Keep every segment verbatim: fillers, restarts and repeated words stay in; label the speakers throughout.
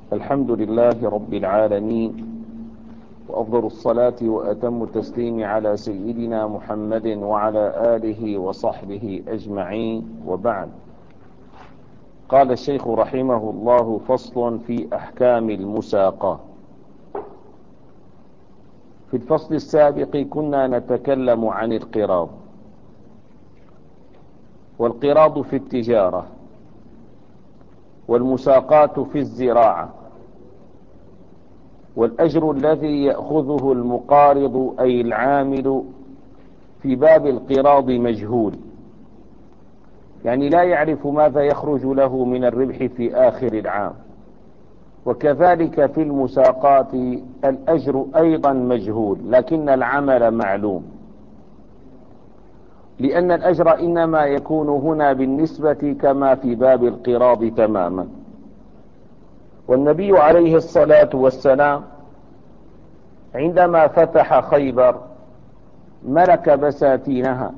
Speaker 1: الحمد لله رب العالمين، وأفضل الصلاة وأتم التسليم على سيدنا محمد وعلى آله وصحبه أجمعين، وبعد. قال الشيخ رحمه الله: فصل في أحكام المساقة. في الفصل السابق كنا نتكلم عن القراض، والقراض في التجارة، والمساقات في الزراعة، والأجر الذي يأخذه المقارض أي العامل في باب القراض مجهول، يعني لا يعرف ماذا يخرج له من الربح في آخر العام. وكذلك في المساقات الأجر أيضا مجهول، لكن العمل معلوم، لأن الأجر إنما يكون هنا بالنسبة كما في باب القراض تماما. والنبي عليه الصلاة والسلام عندما فتح خيبر ملك بساتينها،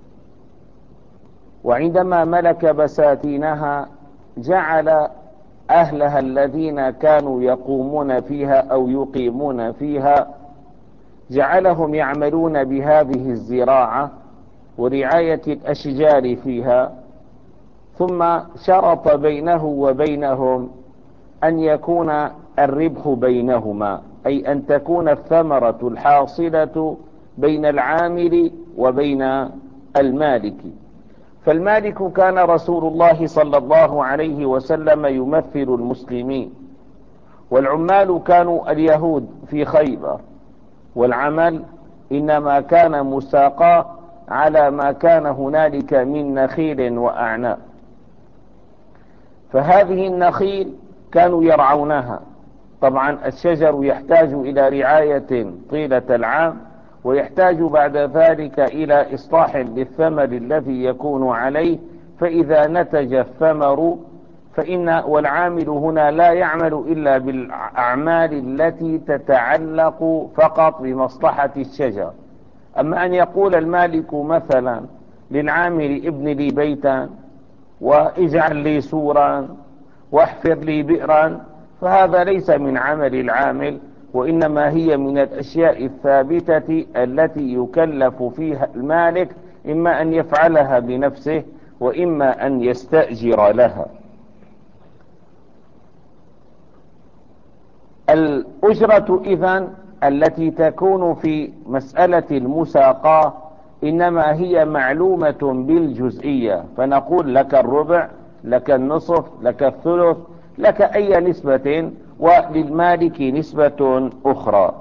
Speaker 1: وعندما ملك بساتينها جعل أهلها الذين كانوا يقومون فيها أو يقيمون فيها جعلهم يعملون بهذه الزراعة ورعاية الأشجار فيها، ثم شرط بينه وبينهم أن يكون الربح بينهما، أي أن تكون الثمرة الحاصلة بين العامل وبين المالك. فالمالك كان رسول الله صلى الله عليه وسلم يمثل المسلمين، والعمال كانوا اليهود في خيبر، والعمل إنما كان مساقا على ما كان هنالك من نخيل وأعناب. فهذه النخيل كانوا يرعونها، طبعا الشجر يحتاج إلى رعاية طيلة العام، ويحتاج بعد ذلك إلى إصلاح للثمر الذي يكون عليه، فإذا نتج الثمر فإن والعامل هنا لا يعمل إلا بالأعمال التي تتعلق فقط بمصلحة الشجر. أما أن يقول المالك مثلا للعامل: ابن لي بيتا، واجعل لي سورا، واحفر لي بئرا، فهذا ليس من عمل العامل، وإنما هي من الأشياء الثابتة التي يكلف فيها المالك، إما أن يفعلها بنفسه وإما أن يستأجر لها. الأجرة إذن التي تكون في مسألة المساقاة إنما هي معلومة بالجزئية، فنقول لك الربع، لك النصف، لك الثلث، لك أي نسبة، وللمالك نسبة أخرى.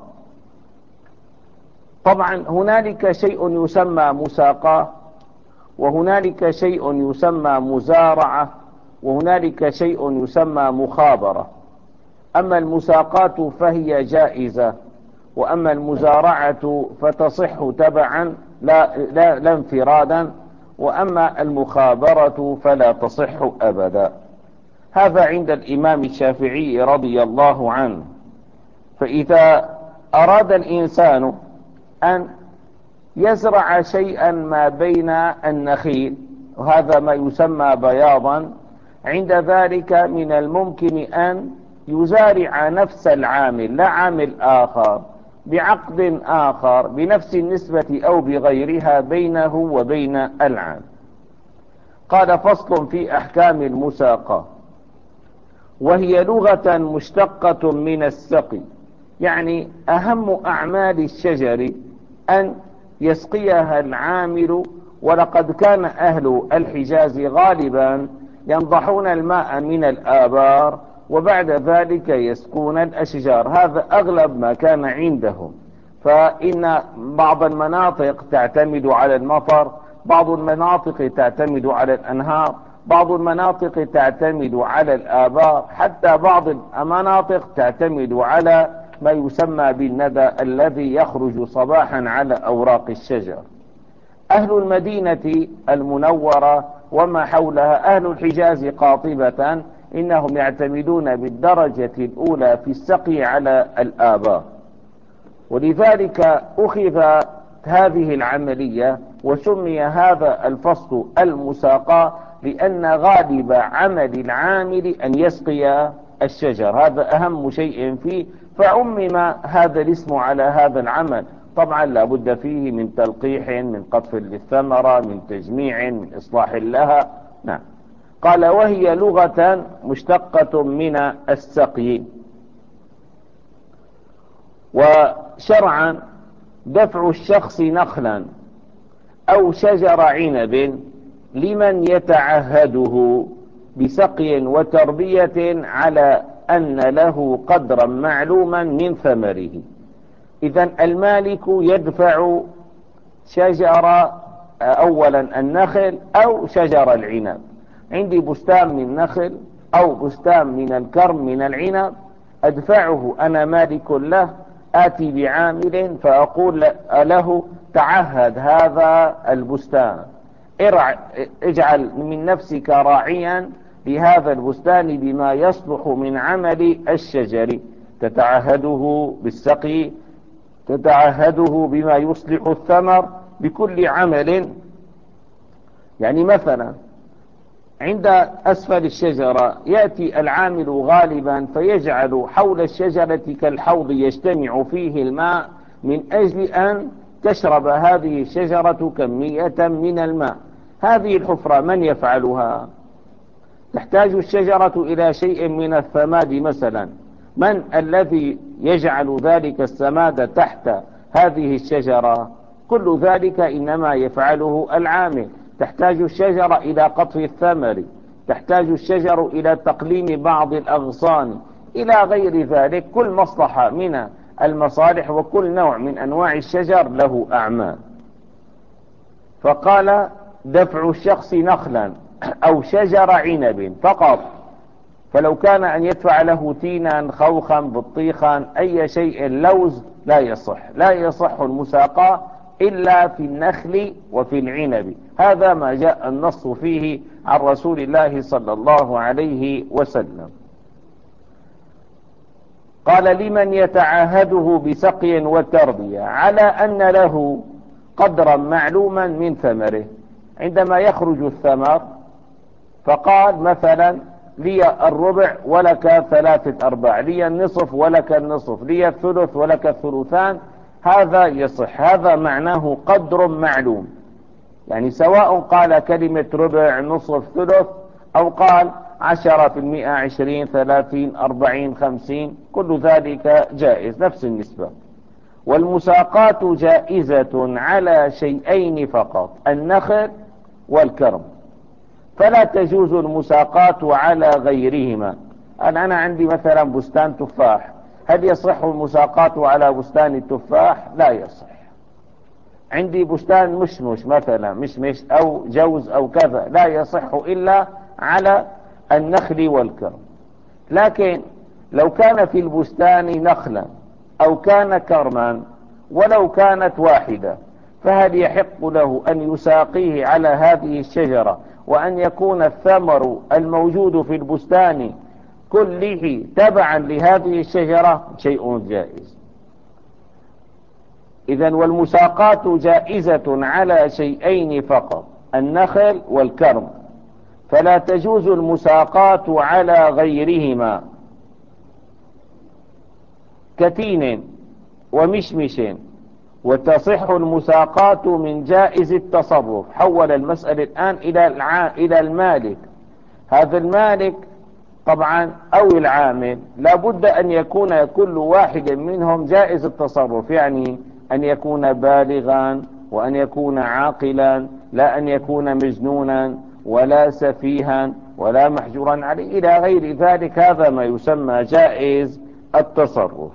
Speaker 1: طبعا هنالك شيء يسمى مساقاة، وهنالك شيء يسمى مزارعة، وهنالك شيء يسمى مخابرة. أما المساقات فهي جائزة، وأما المزارعة فتصح تبعا لا, لا, لا انفرادا، وأما المخابرة فلا تصح أبدا. هذا عند الإمام الشافعي رضي الله عنه. فإذا أراد الإنسان أن يزرع شيئا ما بين النخيل، وهذا ما يسمى بياضا، عند ذلك من الممكن أن يزارع نفس العامل، لا عامل آخر، بعقد آخر بنفس النسبة أو بغيرها بينه وبين العام. قال: فصل في أحكام المساقة. وهي لغة مشتقة من السقي، يعني أهم أعمال الشجر أن يسقيها العامل. ولقد كان أهل الحجاز غالبا ينضحون الماء من الآبار، وبعد ذلك يسقون الأشجار، هذا أغلب ما كان عندهم. فإن بعض المناطق تعتمد على المطر، بعض المناطق تعتمد على الأنهار، بعض المناطق تعتمد على الآبار، حتى بعض المناطق تعتمد على ما يسمى بالندى الذي يخرج صباحا على أوراق الشجر. أهل المدينة المنورة وما حولها، أهل الحجاز قاطبة، إنهم يعتمدون بالدرجة الأولى في السقي على الآبار، ولذلك أخذ هذه العملية وسمي هذا الفصل المساقاة، لأن غالب عمل العامل أن يسقي الشجر، هذا أهم شيء فيه، فعمم هذا الاسم على هذا العمل. طبعا لا بد فيه من تلقيح، من قطف للثمرة، من تجميع، من إصلاح لها. نعم. قال وهي لغة مشتقة من السقي. وشرعا دفع الشخص نخلا أو شجر عنب لمن يتعهده بسقي وتربية على أن له قدرا معلوما من ثمره. إذن المالك يدفع شجر أولا النخل أو شجر العنب. عندي بستان من نخل أو بستان من الكرم من العنب، أدفعه أنا مالك له، آتي بعامل فأقول له تعهد هذا البستان، اجعل من نفسك راعيا لهذا البستان بما يصلح من عمل الشجر، تتعهده بالسقي، تتعهده بما يصلح الثمر، بكل عمل. يعني مثلا عند أسفل الشجرة يأتي العامل غالبا فيجعل حول الشجرة كالحوض يجتمع فيه الماء من أجل أن تشرب هذه الشجرة كمية من الماء. هذه الحفرة من يفعلها؟ تحتاج الشجرة إلى شيء من الثماد مثلا، من الذي يجعل ذلك السماد تحت هذه الشجرة؟ كل ذلك إنما يفعله العامل. تحتاج الشجرة إلى قطف الثمر، تحتاج الشجر إلى تقليم بعض الأغصان، إلى غير ذلك. كل مصلحة من المصالح وكل نوع من أنواع الشجر له أعمال. فقال دفع الشخص نخلا أو شجر عنب فقط، فلو كان أن يدفع له تينا، خوخا، بطيخا، أي شيء، لوز، لا يصح. لا يصح المساقاة إلا في النخل وفي العنب. هذا ما جاء النص فيه عن رسول الله صلى الله عليه وسلم. قال لمن يتعهده بسقي وتربية على أن له قدرا معلوما من ثمره. عندما يخرج الثمر فقال مثلا لي الربع ولك ثلاثة أرباع، لي النصف ولك النصف، لي الثلث ولك الثلثان، هذا يصح. هذا معناه قدر معلوم، يعني سواء قال كلمة ربع، نصف، ثلث، أو قال عشرة في المئة، عشرين، ثلاثين، أربعين، خمسين، كل ذلك جائز، نفس النسبة. والمساقات جائزة على شيئين فقط، النخل والكرم، فلا تجوز المساقات على غيرهما. أنا, أنا عندي مثلا بستان تفاح، هل يصح المساقات على بستان التفاح؟ لا يصح. عندي بستان مشمش مثلا، مشمش أو جوز أو كذا، لا يصح إلا على النخل والكرم. لكن لو كان في البستان نخلا أو كان كرما ولو كانت واحدة، فهل يحق له أن يساقيه على هذه الشجرة وأن يكون الثمر الموجود في البستان كله تبعا لهذه الشجرة؟ شيء جائز. إذن والمساقات جائزة على شيئين فقط، النخل والكرم، فلا تجوز المساقات على غيرهما كتين ومشمش. وتصح المساقات من جائز التصرف. حول المسألة الآن إلى الع... إلى المالك. هذا المالك طبعا أو العامل لابد أن يكون كل واحد منهم جائز التصرف، يعني أن يكون بالغا وأن يكون عاقلا، لا أن يكون مجنونا ولا سفيها ولا محجورا عليه إلى غير ذلك. هذا ما يسمى جائز التصرف.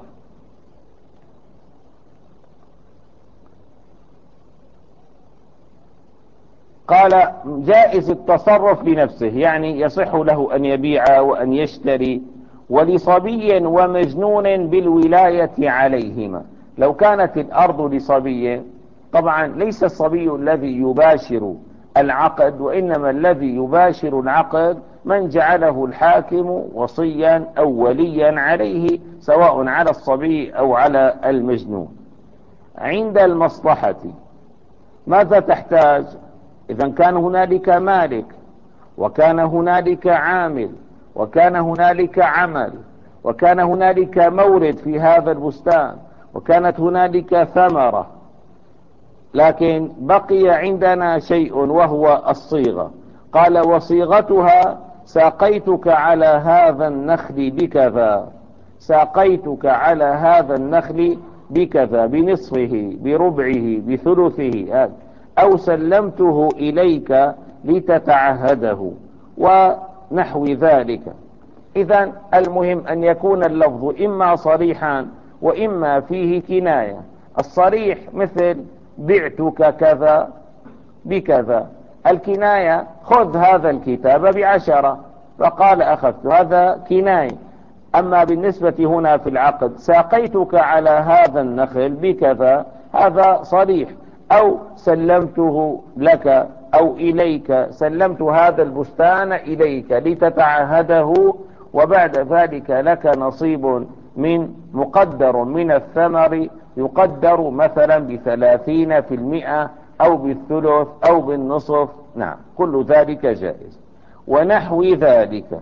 Speaker 1: قال جائز التصرف لنفسه، يعني يصح له أن يبيع وأن يشتري، ولصبي ومجنون بالولاية عليهما. لو كانت الأرض لصبي، طبعا ليس الصبي الذي يباشر العقد، وإنما الذي يباشر العقد من جعله الحاكم وصيا أو وليا عليه، سواء على الصبي أو على المجنون. عند المصلحة ماذا تحتاج؟ إذا كان هنالك مالك وكان هنالك عامل وكان هنالك عمل، وكان هنالك مورد في هذا البستان، وكانت هنالك ثمرة، لكن بقي عندنا شيء وهو الصيغة. قال وصيغتها ساقيتك على هذا النخل بكذا، ساقيتك على هذا النخل بكذا، بنصفه، بربعه، بثلثه، أو سلمته إليك لتتعهده ونحو ذلك. إذن المهم أن يكون اللفظ إما صريحا وإما فيه كناية. الصريح مثل بعتك كذا بكذا، الكناية خذ هذا الكتاب بعشرة، فقال أخذت، هذا كناية. أما بالنسبة هنا في العقد ساقيتك على هذا النخل بكذا، هذا صريح. أو سلمته لك أو إليك، سلمت هذا البستان إليك لتتعهده، وبعد ذلك لك نصيب من مقدر من الثمر، يقدر مثلا بثلاثين في المئة أو بالثلث أو بالنصف. نعم، كل ذلك جائز. ونحو ذلك،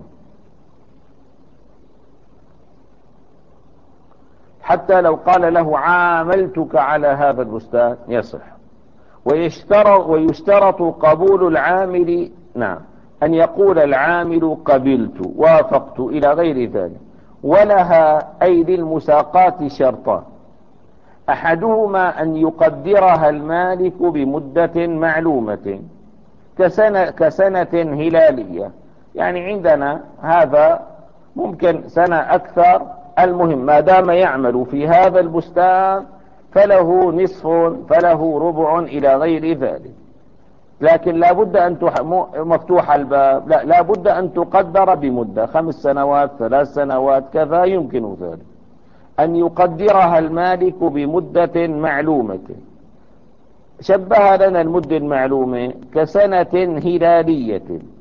Speaker 1: حتى لو قال له عاملتك على هذا البستان يصح. ويشترط, ويشترط قبول العامل، نعم، أن يقول العامل قبلت، وافقت، إلى غير ذلك. ولها أي للمساقات شرطان: أحدهما أن يقدرها المالك بمدة معلومة كسنة, كسنة هلالية، يعني عندنا هذا ممكن سنة أكثر، المهم ما دام يعمل في هذا البستان فله نصف، فله ربع، إلى غير ذلك. لكن لا بد أن مفتوح الباب، لا, لا بد أن تقدر بمدة خمس سنوات، ثلاث سنوات، كذا يمكن ذلك. أن يقدرها المالك بمدة معلومة. شبه لنا المدة المعلومة كسنة هلالية.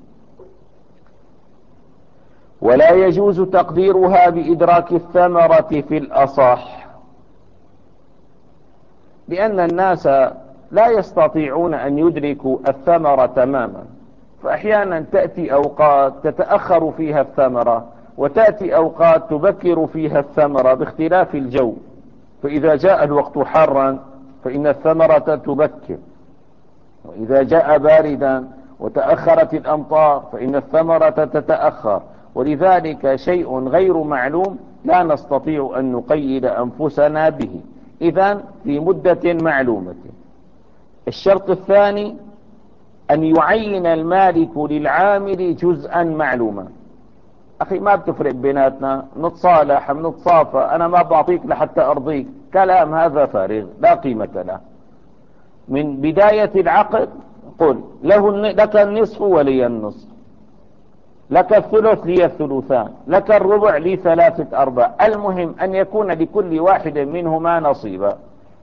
Speaker 1: ولا يجوز تقديرها بإدراك الثمرة في الأصح، لأن الناس لا يستطيعون أن يدركوا الثمرة تماما، فأحيانا تأتي أوقات تتأخر فيها الثمرة، وتأتي أوقات تبكر فيها الثمرة باختلاف الجو. فإذا جاء الوقت حارا فإن الثمرة تبكر، وإذا جاء باردا وتأخرت الأمطار فإن الثمرة تتأخر. ولذلك شيء غير معلوم لا نستطيع أن نقيد أنفسنا به، إذن في مدة معلومة. الشرط الثاني أن يعين المالك للعامل جزءا معلوما. أخي ما بتفرق بيناتنا، نتصالح نتصافى، أنا ما بعطيك لحتى أرضيك، كلام هذا فارغ لا قيمة له. من بداية العقد قل له لك النصف ولي النصف، لك الثلث لي الثلثان، لك الربع لي ثلاثة أرباع، المهم أن يكون لكل واحد منهما نصيبا.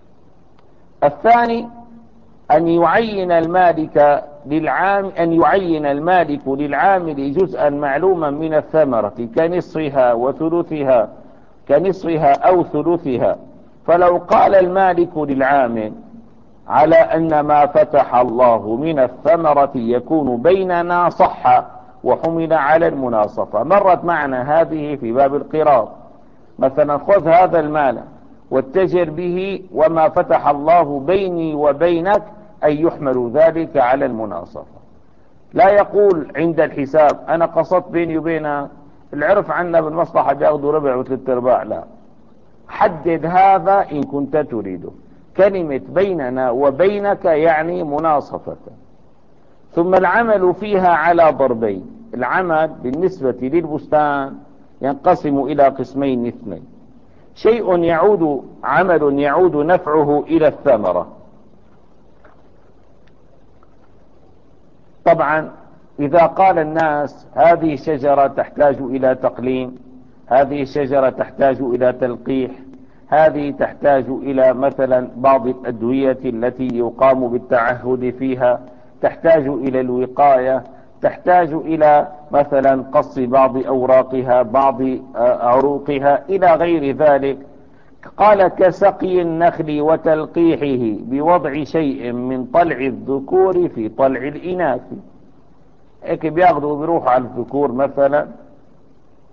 Speaker 1: الثاني أن يعين المالك للعام أن يعين المالك للعامل جزءا معلوما من الثمرة كنصفها وثلثها، كنصفها أو ثلثها. فلو قال المالك للعامل على أن ما فتح الله من الثمرة يكون بيننا صح وحمل على المناصفة. مرت معنا هذه في باب القراض، مثلا خذ هذا المال واتجر به، وما فتح الله بيني وبينك أن يحمل ذلك على المناصفة. لا يقول عند الحساب أنا قصدت بيني وبين العرف عنا بالمصلحة بياخذوا ربع وثلاث ارباع، لا، حدد هذا إن كنت تريده. كلمة بيننا وبينك يعني مناصفة. ثم العمل فيها على ضربين. العمل بالنسبة للبستان ينقسم إلى قسمين اثنين: شيء يعود عمل يعود نفعه إلى الثمرة. طبعا إذا قال الناس هذه الشجرة تحتاج إلى تقليم، هذه الشجرة تحتاج إلى تلقيح، هذه تحتاج إلى مثلا بعض الأدوية التي يقام بالتعهد فيها، تحتاج إلى الوقاية، تحتاج إلى مثلا قص بعض أوراقها، بعض عروقها، إلى غير ذلك. قال كسقي النخل وتلقيحه بوضع شيء من طلع الذكور في طلع الإناث. هيك بياخذوا بيروحوا على الذكور مثلا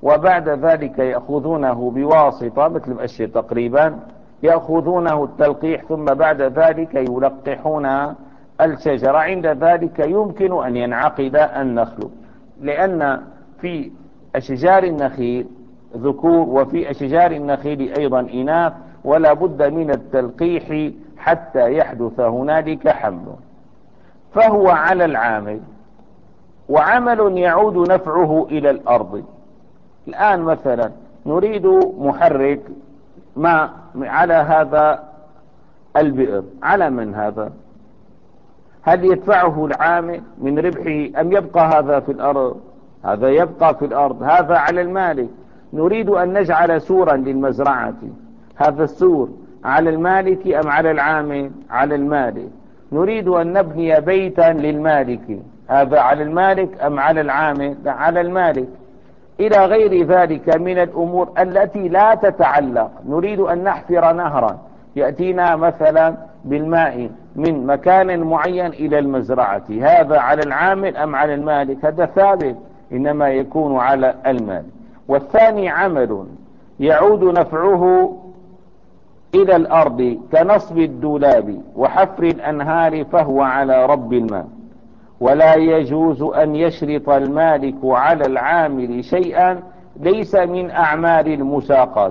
Speaker 1: وبعد ذلك يأخذونه بواسطة مثل الأشياء تقريبا، يأخذونه التلقيح ثم بعد ذلك يلقحون الشجرة. عند ذلك يمكن أن ينعقد النخل، لأن في أشجار النخيل ذكور وفي أشجار النخيل أيضا إناث، ولا بد من التلقيح حتى يحدث هنالك حمل. فهو على العامل، وعمل يعود نفعه إلى الأرض. الآن مثلا نريد محرك ما على هذا البئر، على من هذا؟ هل يدفعه العامل من ربحه أم يبقى هذا في الأرض؟ هذا يبقى في الأرض، هذا على المالك. نريد أن نجعل سورا للمزرعة، هذا السور على المالك أم على العامل؟ على المالك. نريد أن نبني بيتا للمالك، هذا على المالك أم على العامل؟ على المالك. إلى غير ذلك من الأمور التي لا تتعلق. نريد أن نحفر نهرا يأتينا مثلا بالماء من مكان معين إلى المزرعة، هذا على العامل أم على المالك؟ هذا ثابت، إنما يكون على المالك. والثاني عمل يعود نفعه إلى الأرض كنصب الدولاب وحفر الأنهار، فهو على رب المال. ولا يجوز أن يشرط المالك على العامل شيئا ليس من أعمال المساقات،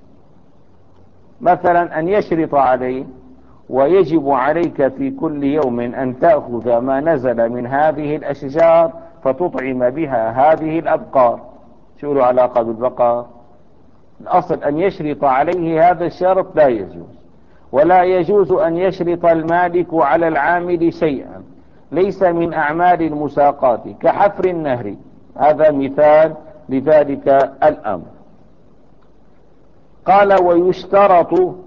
Speaker 1: مثلا أن يشرط عليه ويجب عليك في كل يوم أن تأخذ ما نزل من هذه الأشجار فتطعم بها هذه الأبقار. شو له علاقة بالبقر؟ الأصل أن يشرط عليه هذا الشرط لا يجوز. ولا يجوز أن يشرط المالك على العامل شيئا ليس من أعمال المساقات كحفر النهر، هذا مثال لذلك الأمر. قال ويشترط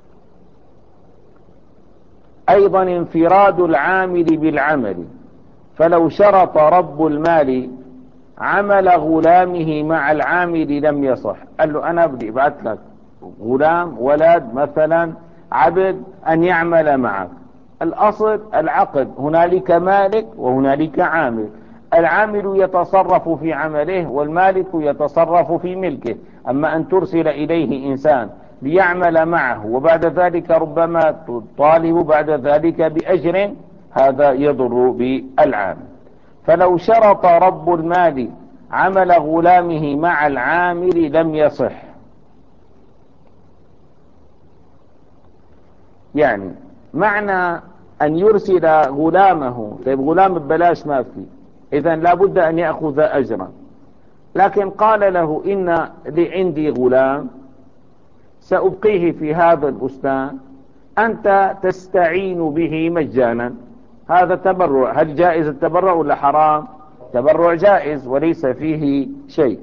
Speaker 1: أيضا انفراد العامل بالعمل، فلو شرط رب المال عمل غلامه مع العامل لم يصح. قال له أنا بدي ابعث لك غلام ولد مثلا عبد أن يعمل معك، الأصل العقد، هنالك مالك وهنالك عامل، العامل يتصرف في عمله والمالك يتصرف في ملكه. أما أن ترسل إليه إنسان ليعمل معه وبعد ذلك ربما تطالب بعد ذلك بأجر، هذا يضر بالعامل. فلو شرط رب المال عمل غلامه مع العامل لم يصح. يعني معنى أن يرسل غلامه، طيب غلام ببلاش ما في، إذن لابد أن يأخذ أجرا. لكن قال له إن لي عندي غلام سأبقيه في هذا البستان، أنت تستعين به مجانا، هذا تبرع. هل جائز التبرع ولا حرام؟ تبرع جائز وليس فيه شيء.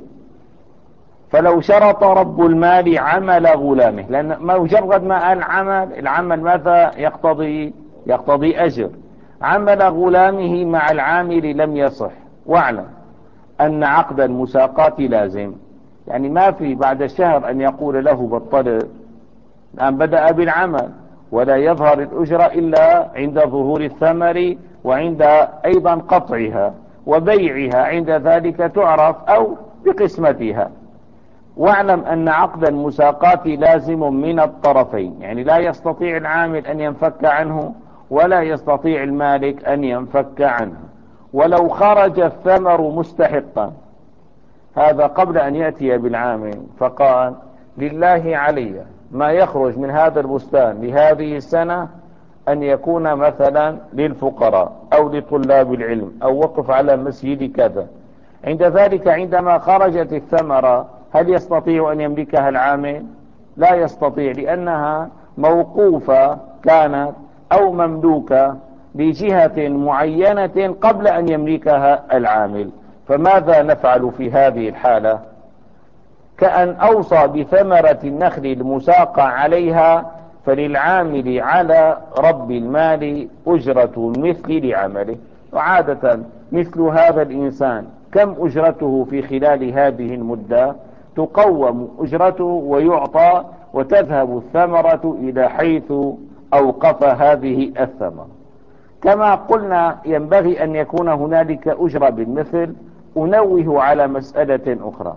Speaker 1: فلو شرط رب المال عمل غلامه، لأن مجرد ما قال عمل، العمل ماذا يقتضي؟ يقتضي أجر. عمل غلامه مع العامل لم يصح. واعلم أن عقد المساقات لازم، يعني ما في بعد الشهر أن يقول له بطل، الآن بدأ بالعمل ولا يظهر الأجرة إلا عند ظهور الثمر وعند أيضا قطعها وبيعها، عند ذلك تعرف أو بقسمتها. واعلم أن عقد المساقات لازم من الطرفين، يعني لا يستطيع العامل أن ينفك عنه ولا يستطيع المالك أن ينفك عنه. ولو خرج الثمر مستحقا، هذا قبل أن يأتي بالعامل، فقال لله علي ما يخرج من هذا البستان لهذه السنة أن يكون مثلا للفقراء أو لطلاب العلم أو وقف على مسجد كذا. عند ذلك عندما خرجت الثمرة هل يستطيع أن يملكها العامل؟ لا يستطيع، لأنها موقوفة كانت أو مملوكة لجهة معينة قبل أن يملكها العامل. فماذا نفعل في هذه الحالة؟ كأن أوصى بثمرة النخل المساقة عليها، فللعامل على رب المال أجرة مثل لعمله. وعادة مثل هذا الإنسان كم أجرته في خلال هذه المدة؟ تقوم أجرته ويعطى وتذهب الثمرة إلى حيث أوقف هذه الثمرة. كما قلنا ينبغي أن يكون هنالك أجرة بالمثل. أنوه على مسألة أخرى،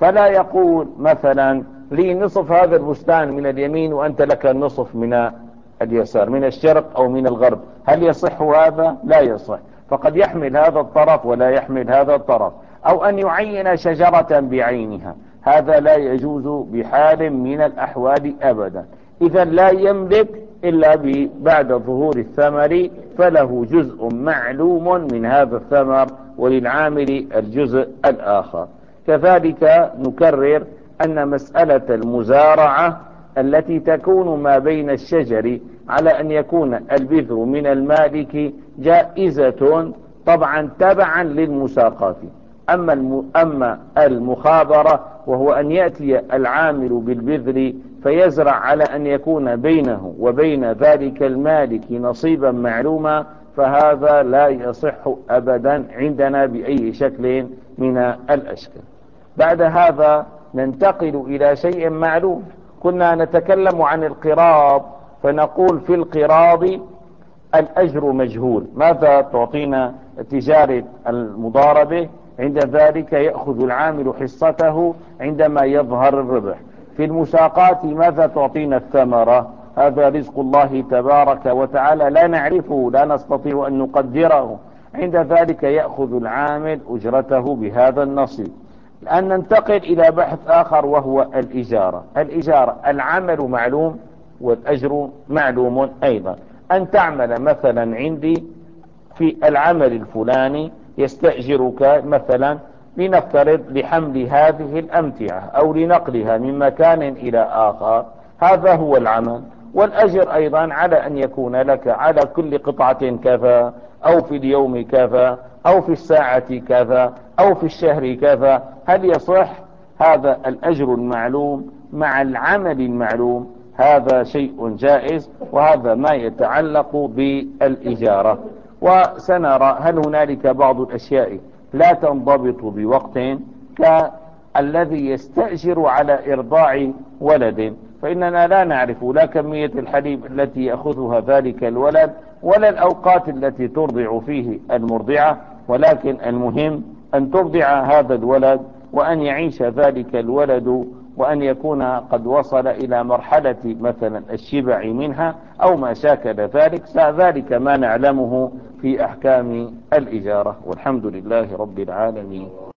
Speaker 1: فلا يقول مثلا لي نصف هذا البستان من اليمين وأنت لك النصف من اليسار، من الشرق أو من الغرب. هل يصح هذا؟ لا يصح. فقد يحمل هذا الطرف ولا يحمل هذا الطرف. أو أن يعين شجرة بعينها، هذا لا يجوز بحال من الأحوال أبدا. إذا لا يملك إلا بعد ظهور الثمر، فله جزء معلوم من هذا الثمر وللعامل الجزء الآخر. كذلك نكرر أن مسألة المزارعة التي تكون ما بين الشجر على أن يكون البذر من المالك جائزة طبعا تبعا للمساقات. أما أما المخابرة وهو أن يأتي العامل بالبذر فيزرع على أن يكون بينه وبين ذلك المالك نصيبا معلوما، فهذا لا يصح أبدا عندنا بأي شكل من الأشكال. بعد هذا ننتقل إلى شيء معلوم. كنا نتكلم عن القراض، فنقول في القراض الأجر مجهول. ماذا تعطينا تجارة المضاربة؟ عند ذلك يأخذ العامل حصته عندما يظهر الربح. في المساقات ماذا تعطينا الثمرة؟ هذا رزق الله تبارك وتعالى لا نعرفه، لا نستطيع أن نقدره. عند ذلك يأخذ العامل أجرته بهذا النصيب. الآن ننتقل إلى بحث آخر وهو الإجارة. الإجارة العمل معلوم والأجر معلوم أيضا. أن تعمل مثلا عندي في العمل الفلاني، يستأجرك مثلا لنفترض لحمل هذه الأمتعة أو لنقلها من مكان إلى آخر، هذا هو العمل. والأجر أيضا على أن يكون لك على كل قطعة كذا، أو في اليوم كذا، أو في الساعة كذا، أو في الشهر كذا. هل يصح هذا الأجر المعلوم مع العمل المعلوم؟ هذا شيء جائز، وهذا ما يتعلق بالإجارة. وسنرى هل هنالك بعض الأشياء لا تنضبط بوقت، كالذي يستأجر على إرضاع ولد، فإننا لا نعرف لا كمية الحليب التي يأخذها ذلك الولد ولا الأوقات التي ترضع فيه المرضعة، ولكن المهم أن ترضع هذا الولد وأن يعيش ذلك الولد وأن يكون قد وصل إلى مرحلة مثلا الشبع منها أو ما شاكل ذلك. ذلك ما نعلمه في أحكام الإجارة، والحمد لله رب العالمين.